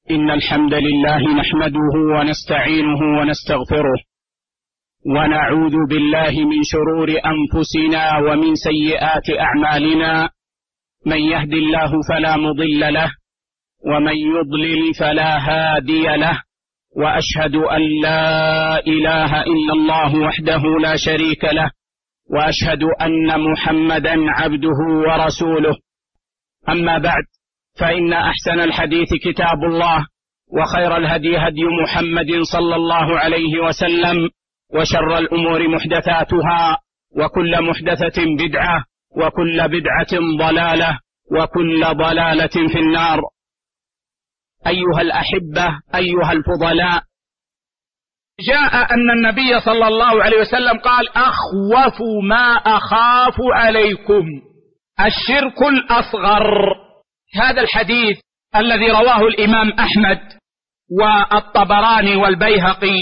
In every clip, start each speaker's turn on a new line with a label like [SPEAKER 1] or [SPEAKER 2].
[SPEAKER 1] إن الحمد لله نحمده ونستعينه ونستغفره ونعوذ بالله من شرور أنفسنا ومن سيئات أعمالنا. من يهد الله فلا مضل له ومن يضلل فلا هادي له، وأشهد أن لا إله إلا الله وحده لا شريك له، وأشهد أن محمدا عبده ورسوله. أما بعد، فإن أحسن الحديث كتاب الله، وخير الهدي هدي محمد صلى الله عليه وسلم، وشر الأمور محدثاتها، وكل محدثة بدعة، وكل بدعة ضلالة، وكل ضلالة في النار. أيها الأحبة، أيها الفضلاء، جاء أن النبي صلى الله عليه وسلم قال: أخوف ما أخاف عليكم الشرك الأصغر. هذا الحديث الذي رواه الإمام أحمد والطبراني والبيهقي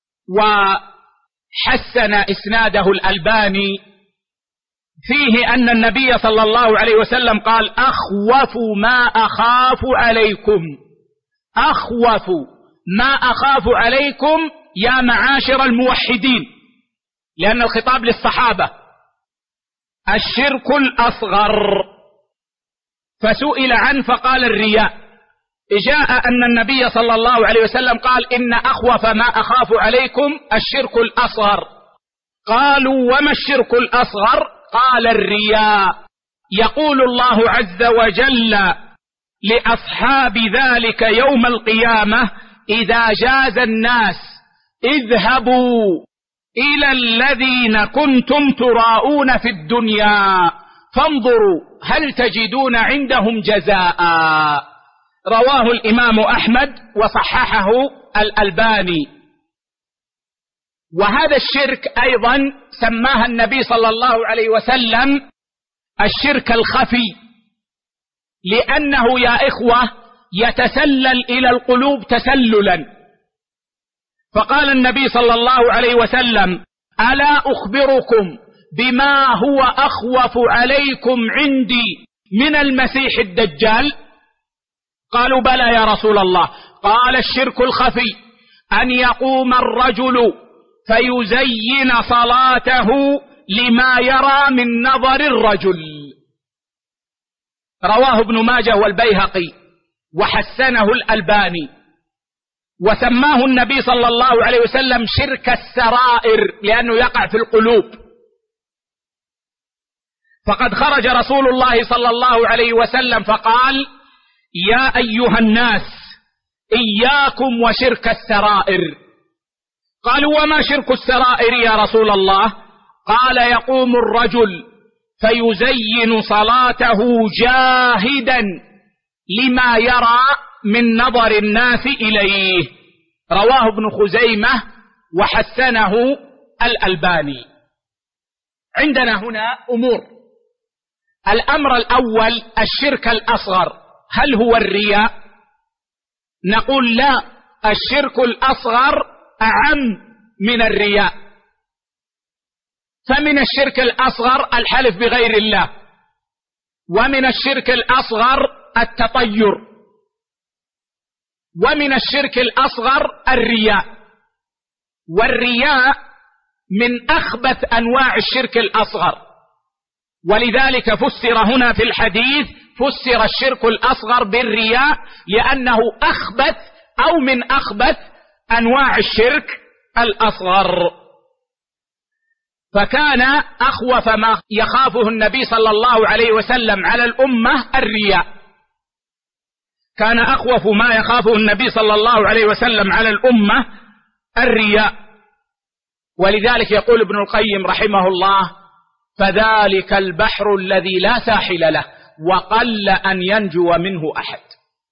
[SPEAKER 1] وحسن إسناده الألباني، فيه أن النبي صلى الله عليه وسلم قال: أخوف ما أخاف عليكم، أخوف ما أخاف عليكم يا معاشر الموحدين، لأن الخطاب للصحابة، الشرك الأصغر. فسئل عنه فقال: الرياء. جاء أن النبي صلى الله عليه وسلم قال: إن أخوف ما أخاف عليكم الشرك الأصغر. قالوا: وما الشرك الأصغر؟ قال: الرياء. يقول الله عز وجل لأصحاب ذلك يوم القيامة: إذا جاز الناس اذهبوا إلى الذين كنتم تراءون في الدنيا فانظروا هل تجدون عندهم جزاء. رواه الإمام أحمد وصححه الألباني. وهذا الشرك أيضا سماها النبي صلى الله عليه وسلم الشرك الخفي، لأنه يا إخوة يتسلل إلى القلوب تسللا. فقال النبي صلى الله عليه وسلم: ألا أخبركم بما هو أخوف عليكم عندي من المسيح الدجال؟ قالوا: بلى يا رسول الله. قال: الشرك الخفي أن يقوم الرجل فيزين صلاته لما يرى من نظر الرجل. رواه ابن ماجه والبيهقي وحسنه الألباني. وسماه النبي صلى الله عليه وسلم شرك السرائر، لأنه يقع في القلوب. فقد خرج رسول الله صلى الله عليه وسلم فقال: يا أيها الناس إياكم وشرك السرائر. قالوا: وما شرك السرائر يا رسول الله؟ قال: يقوم الرجل فيزين صلاته جاهدا لما يرى من نظر الناس إليه. رواه ابن خزيمة وحسنه الألباني. عندنا هنا أمور. الأمر الأول الشرك الأصغر، هل هو الرياء؟ نقول لا، الشرك الأصغر أعم من الرياء. فمن الشرك الأصغر الحلف بغير الله، ومن الشرك الأصغر التطير، ومن الشرك الأصغر الرياء. والرياء من أخبث أنواع الشرك الأصغر، ولذلك فسر هنا في الحديث، فسر الشرك الأصغر بالرياء لأنه أخبث أو من أخبث أنواع الشرك الأصغر. فكان أخوف ما يخافه النبي صلى الله عليه وسلم على الأمة الرياء، كان أخوف ما يخافه النبي صلى الله عليه وسلم على الأمة الرياء. ولذلك يقول ابن القيم رحمه الله: فذلك البحر الذي لا ساحل له وقل أن ينجو منه أحد.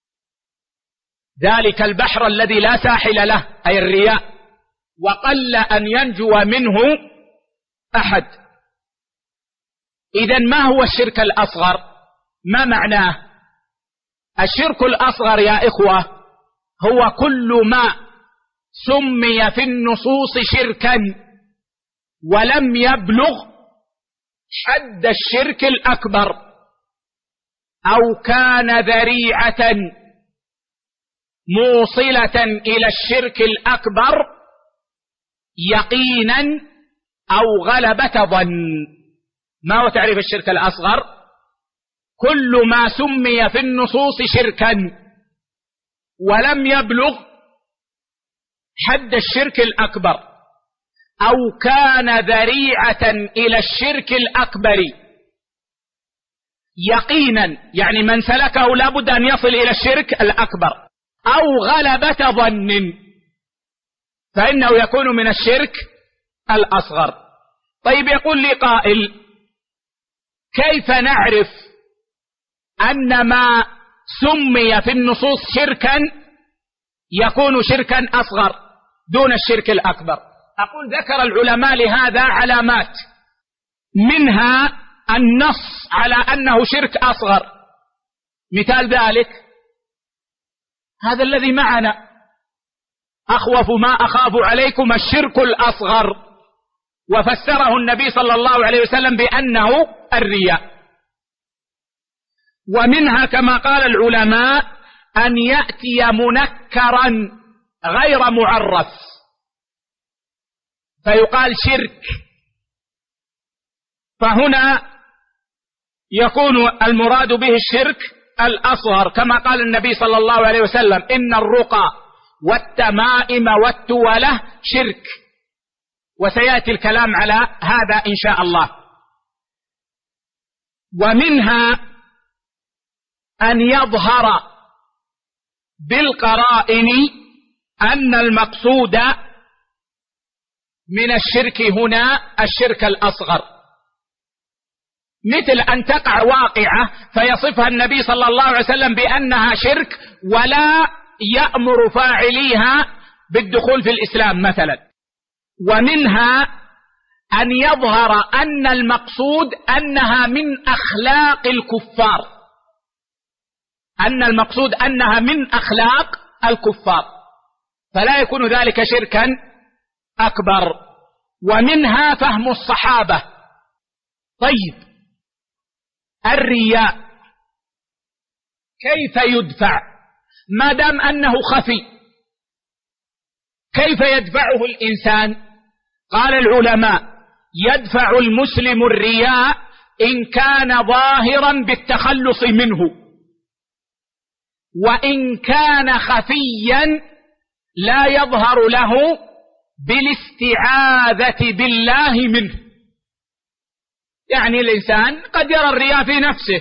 [SPEAKER 1] ذلك البحر الذي لا ساحل له أي الرياء، وقل أن ينجو منه أحد. إذن ما هو الشرك الأصغر؟ ما معناه؟ الشرك الأصغر يا إخوة هو كل ما سمي في النصوص شركا ولم يبلغ حد الشرك الأكبر، أو كان ذريعة موصلة إلى الشرك الأكبر يقينا أو غلبة ظن. ما هو تعريف الشرك الأصغر؟ كل ما سمي في النصوص شركا ولم يبلغ حد الشرك الأكبر، أو كان ذريعة إلى الشرك الأكبر يقينا، يعني من سلكه لابد أن يصل إلى الشرك الأكبر، أو غلبة ظن فإنه يكون من الشرك الأصغر. طيب، يقول لي قائل: كيف نعرف أن ما سمي في النصوص شركا يكون شركا أصغر دون الشرك الأكبر؟ أقول: ذكر العلماء لهذا علامات، منها النص على أنه شرك أصغر. مثال ذلك هذا الذي معنا: أخوف ما أخاف عليكم الشرك الأصغر، وفسره النبي صلى الله عليه وسلم بأنه الرياء. ومنها كما قال العلماء أن يأتي منكرا غير معرف فيقال شرك، فهنا يكون المراد به الشرك الأصغر، كما قال النبي صلى الله عليه وسلم: إن الرقى والتمائم والتولة شرك. وسيأتي الكلام على هذا إن شاء الله. ومنها أن يظهر بالقرائن أن المقصود من الشرك هنا الشرك الأصغر، مثل أن تقع واقعة فيصفها النبي صلى الله عليه وسلم بأنها شرك ولا يأمر فاعليها بالدخول في الإسلام مثلا. ومنها أن يظهر أن المقصود أنها من أخلاق الكفار، أن المقصود أنها من أخلاق الكفار، فلا يكون ذلك شركا أكبر. ومنها فهم الصحابة. طيب، الرياء كيف يدفع ما دام أنه خفي؟ كيف يدفعه الإنسان؟ قال العلماء: يدفع المسلم الرياء إن كان ظاهرا بالتخلص منه، وإن كان خفيا لا يظهر له بالاستعاذة بالله منه. يعني الإنسان قد يرى الرياء في نفسه،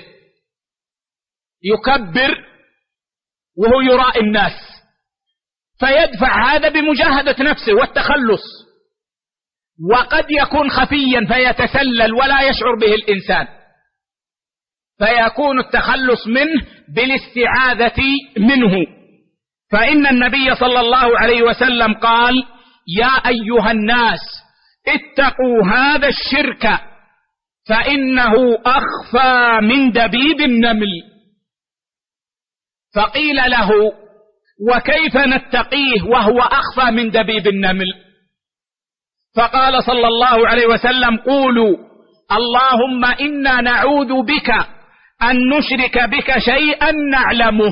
[SPEAKER 1] يكبر وهو يراء الناس، فيدفع هذا بمجاهدة نفسه والتخلص. وقد يكون خفيا فيتسلل ولا يشعر به الإنسان، فيكون التخلص منه بالاستعاذة منه. فإن النبي صلى الله عليه وسلم قال: يا أيها الناس اتقوا هذا الشرك فإنه أخفى من دبيب النمل. فقيل له: وكيف نتقيه وهو أخفى من دبيب النمل؟ فقال صلى الله عليه وسلم: قولوا اللهم إنا نعوذ بك أن نشرك بك شيئا نعلمه،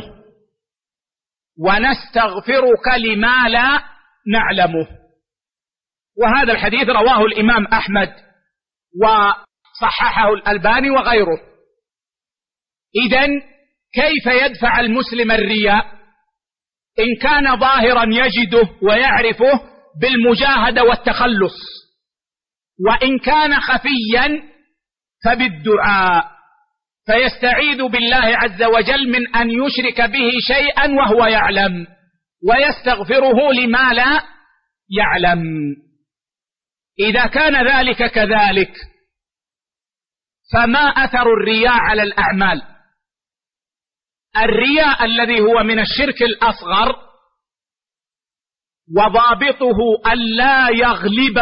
[SPEAKER 1] ونستغفرك لما لا نعلمه. وهذا الحديث رواه الإمام أحمد وصححه الألباني وغيره. إذن كيف يدفع المسلم الرياء؟ إن كان ظاهرا يجده ويعرفه بالمجاهدة والتخلص، وإن كان خفيا فبالدعاء، فيستعيذ بالله عز وجل من أن يشرك به شيئا وهو يعلم، ويستغفره لما لا يعلم. إذا كان ذلك كذلك، فما أثر الرياء على الأعمال؟ الرياء الذي هو من الشرك الأصغر وضابطه أن لا يغلب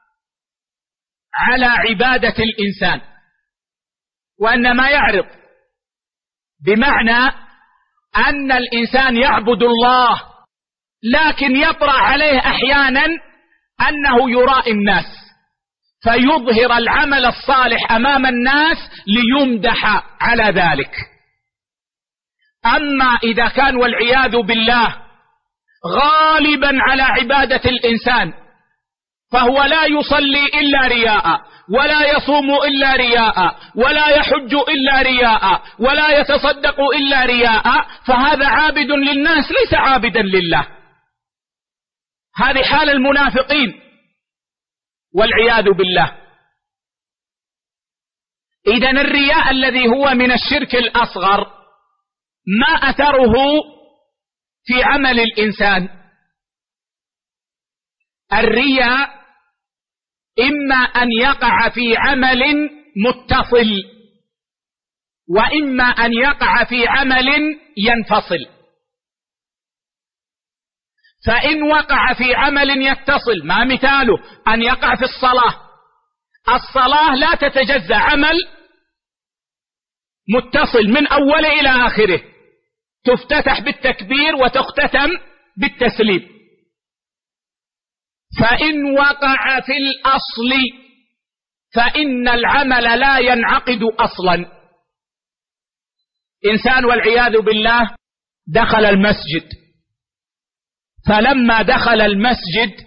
[SPEAKER 1] على عبادة الإنسان، وإنما يعرض، بمعنى أن الإنسان يعبد الله لكن يطرأ عليه أحيانا أنه يراء الناس، فيظهر العمل الصالح أمام الناس ليمدح على ذلك. أما إذا كان والعياذ بالله غالبا على عبادة الإنسان، فهو لا يصلي إلا رياء، ولا يصوم إلا رياء، ولا يحج إلا رياء، ولا يتصدق إلا رياء، فهذا عابد للناس ليس عابدا لله. هذه حال المنافقين والعياذ بالله. إذن الرياء الذي هو من الشرك الأصغر ما أثره في عمل الإنسان؟ الرياء إما أن يقع في عمل متصل، وإما أن يقع في عمل ينفصل. فإن وقع في عمل يتصل، ما مثاله؟ أن يقع في الصلاة. الصلاة لا تتجزأ، عمل متصل من أول إلى آخره، تفتتح بالتكبير وتختتم بالتسليم. فإن وقع في الأصل فإن العمل لا ينعقد أصلا. إنسان والعياذ بالله دخل المسجد، فلما دخل المسجد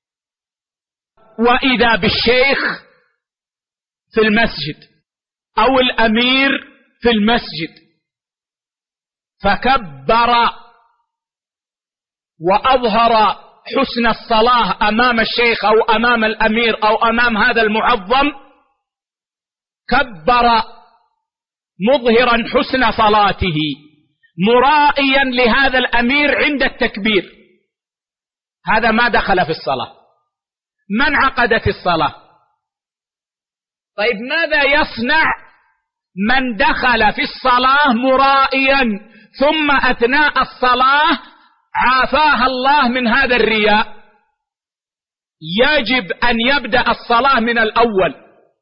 [SPEAKER 1] وإذا بالشيخ في المسجد أو الأمير في المسجد، فكبر وأظهر حسن الصلاة أمام الشيخ أو أمام الأمير أو أمام هذا المعظم، كبر مظهرا حسن صلاته مرائيا لهذا الأمير عند التكبير، هذا ما دخل في الصلاة، ما انعقدت الصلاة. طيب ماذا يصنع من دخل في الصلاة مرائيا ثم أثناء الصلاة عافاها الله من هذا الرياء؟ يجب أن يبدأ الصلاة من الأول.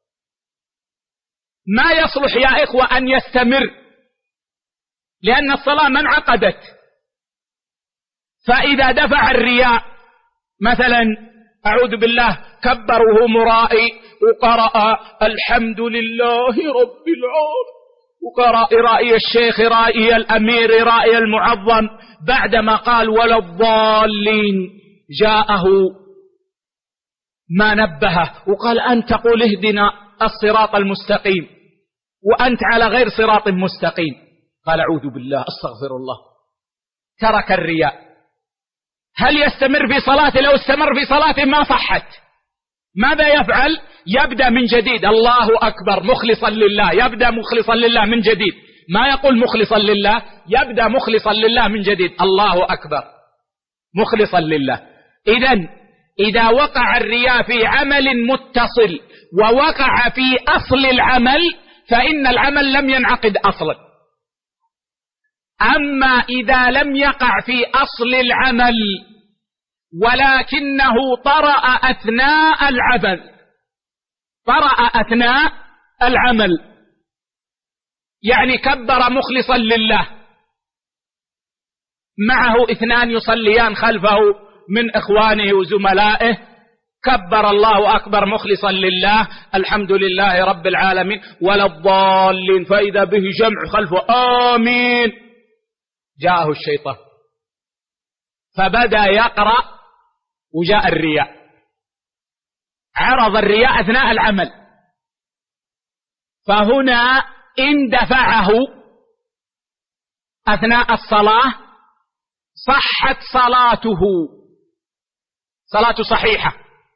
[SPEAKER 1] ما يصلح يا إخوة أن يستمر، لأن الصلاة ما انعقدت. فإذا دفع الرياء مثلا أعوذ بالله كبره مرائي وقرأ الحمد لله رب العالمين، وقرأ رأي الشيخ رأي الأمير رأي المعظم، بعدما قال ولا الضالين جاءه ما نبهه وقال أنت قل اهدنا الصراط المستقيم وأنت على غير صراط مستقيم، قال أعوذ بالله أستغفر الله، ترك الرياء. هل يستمر في صلاته؟ لو استمر في صلاته ما صحت. ماذا يفعل؟ يبدأ من جديد، الله أكبر مخلصا لله، يبدأ مخلصا لله من جديد، ما يقول مخلصا لله، يبدأ مخلصا لله من جديد، الله أكبر مخلصا لله. إذن إذا وقع الرياء في عمل متصل ووقع في أصل العمل فإن العمل لم ينعقد أصلا. أما إذا لم يقع في أصل العمل ولكنه طرأ أثناء العمل، طرأ أثناء العمل، يعني كبر مخلصا لله، معه اثنان يصليان خلفه من إخوانه وزملائه، كبر الله أكبر مخلصا لله الحمد لله رب العالمين ولا الضالين، فإذا به جمع خلفه آمين، جاءه الشيطان فبدأ يقرأ وجاء الرياء، عرض الرياء أثناء العمل، فهنا إن دفعه أثناء الصلاة صحت صلاته، صلاة صحيحة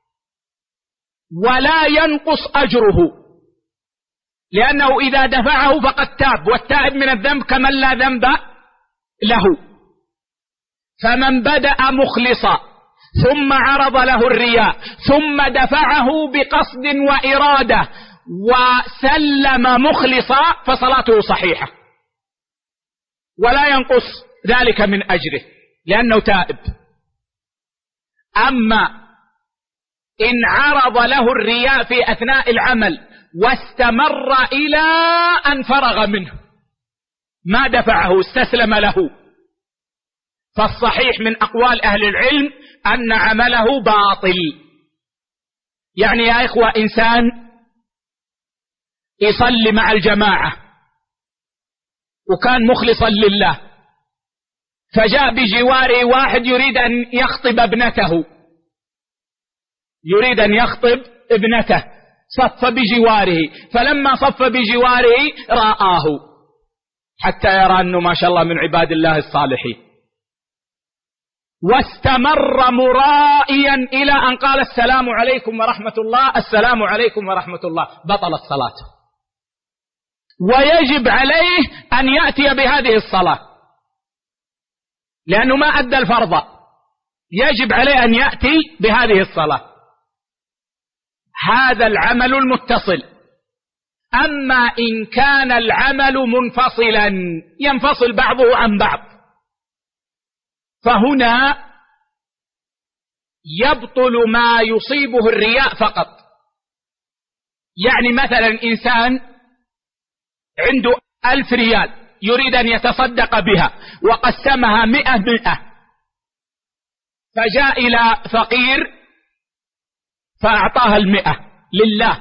[SPEAKER 1] ولا ينقص أجره، لأنه إذا دفعه فقد تاب، والتائب من الذنب كمن لا ذنب له. فمن بدأ مخلصا ثم عرض له الرياء ثم دفعه بقصد وإرادة وسلم مخلصا فصلاته صحيحة ولا ينقص ذلك من أجره لأنه تائب. أما إن عرض له الرياء في أثناء العمل واستمر إلى أن فرغ منه ما دفعه استسلم له، فالصحيح من أقوال أهل العلم أن عمله باطل. يعني يا إخوة إنسان يصلي مع الجماعة وكان مخلصا لله، فجاء بجواره واحد يريد أن يخطب ابنته، يريد أن يخطب ابنته، صف بجواره، فلما صف بجواره رآه حتى يرى أنه ما شاء الله من عباد الله الصالحين، واستمر مرائيا إلى أن قال السلام عليكم ورحمة الله، السلام عليكم ورحمة الله، بطلت صلاته، ويجب عليه أن يأتي بهذه الصلاة لأنه ما أدى الفرض، يجب عليه أن يأتي بهذه الصلاة. هذا العمل المتصل. أما إن كان العمل منفصلا ينفصل بعضه عن بعض، فهنا يبطل ما يصيبه الرياء فقط. يعني مثلا إنسان عنده 1000 ريال يريد أن يتصدق بها وقسمها 100، فجاء إلى فقير فأعطاها 100 لله،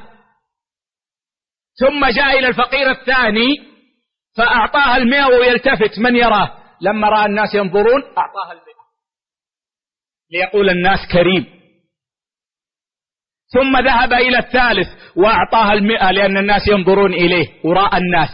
[SPEAKER 1] ثم جاء إلى الفقير الثاني فأعطاها 100 ويلتفت من يراه، لما رأى الناس ينظرون أعطاها 100 ليقول الناس كريم، ثم ذهب إلى الثالث وأعطاها 100 لأن الناس ينظرون إليه وراء الناس،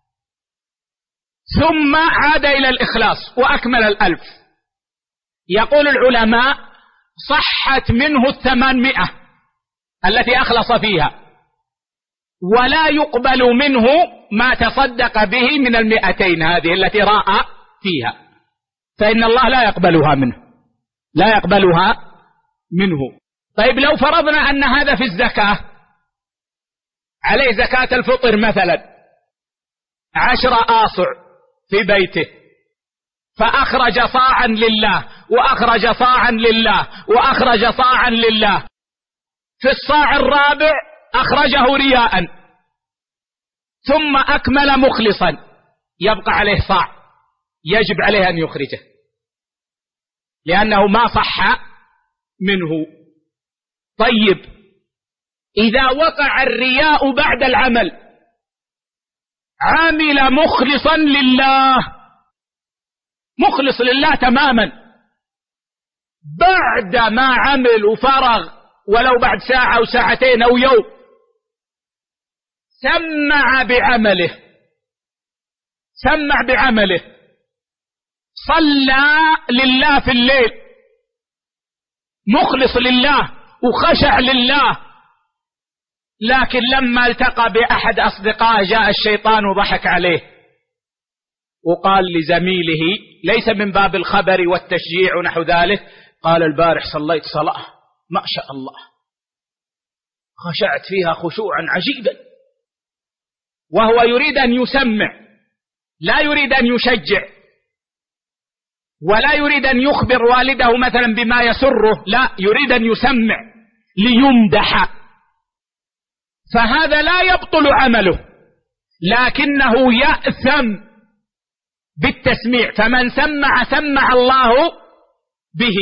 [SPEAKER 1] ثم عاد إلى الإخلاص وأكمل 1000. يقول العلماء صحت منه 800 التي أخلص فيها، ولا يقبل منه ما تصدق به من 200 هذه التي راء فيها، فإن الله لا يقبلها منه، لا يقبلها منه. طيب لو فرضنا أن هذا في الزكاة عليه زكاة الفطر مثلا 10 آصع في بيته، فأخرج صاعا لله وأخرج صاعا لله وأخرج صاعا لله، في الصاع الرابع أخرجه رياء ثم أكمل مخلصا، يبقى عليه صاع، يجب عليه أن يخرجه لأنه ما صح منه. طيب إذا وقع الرياء بعد العمل، عامل مخلصا لله، مخلص لله تماما، بعد ما عمل وفرغ ولو بعد ساعة أو ساعتين أو يوم سمع بعمله، صلى لله في الليل مخلص لله وخشع لله، لكن لما التقى بأحد أصدقائه جاء الشيطان وضحك عليه وقال لزميله ليس من باب الخبر والتشجيع ونحو ذلك، قال البارح صليت صلاة ما شاء الله خشعت فيها خشوعا عجيبا، وهو يريد أن يسمع، لا يريد أن يشجع ولا يريد أن يخبر والده مثلا بما يسره، لا يريد أن يسمع ليمدح، فهذا لا يبطل عمله لكنه يأثم بالتسميع، فمن سمع الله به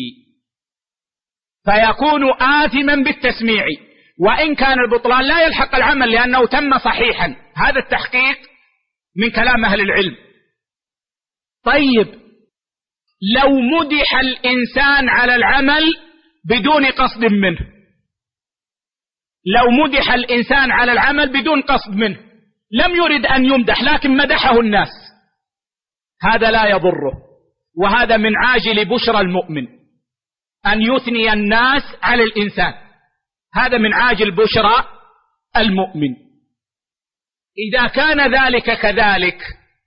[SPEAKER 1] فيكون آثما بالتسميع، وإن كان البطلان لا يلحق العمل لأنه تم صحيحا. هذا التحقيق من كلام أهل العلم. طيب لو مدح الإنسان على العمل بدون قصد منه، لو مدح الإنسان على العمل بدون قصد منه، لم يرد أن يمدح لكن مدحه الناس، هذا لا يضره، وهذا من عاجل بشرى المؤمن أن يثني الناس على الإنسان، هذا من عاجل بشرى المؤمن. إذا كان ذلك كذلك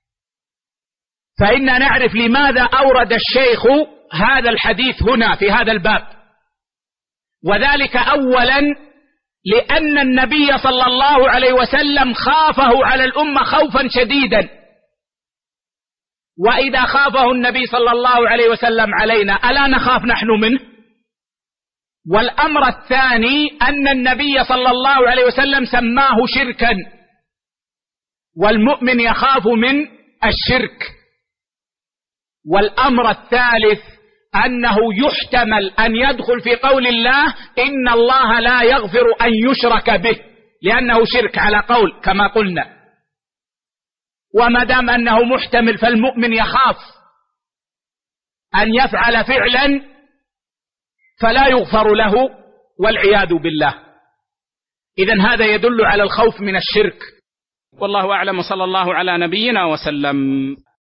[SPEAKER 1] فإن نعرف لماذا أورد الشيخ هذا الحديث هنا في هذا الباب، وذلك أولا لأن النبي صلى الله عليه وسلم خافه على الأمة خوفا شديدا، وإذا خافه النبي صلى الله عليه وسلم علينا ألا نخاف نحن منه؟ والأمر الثاني أن النبي صلى الله عليه وسلم سماه شركا، والمؤمن يخاف من الشرك. والأمر الثالث أنه يحتمل أن يدخل في قول الله إن الله لا يغفر أن يشرك به، لأنه شرك على قول كما قلنا، وما دام أنه محتمل فالمؤمن يخاف أن يفعل فعلا فلا يغفر له والعياذ بالله. إذن هذا يدل على الخوف من الشرك. والله أعلم، صلى الله على نبينا وسلم.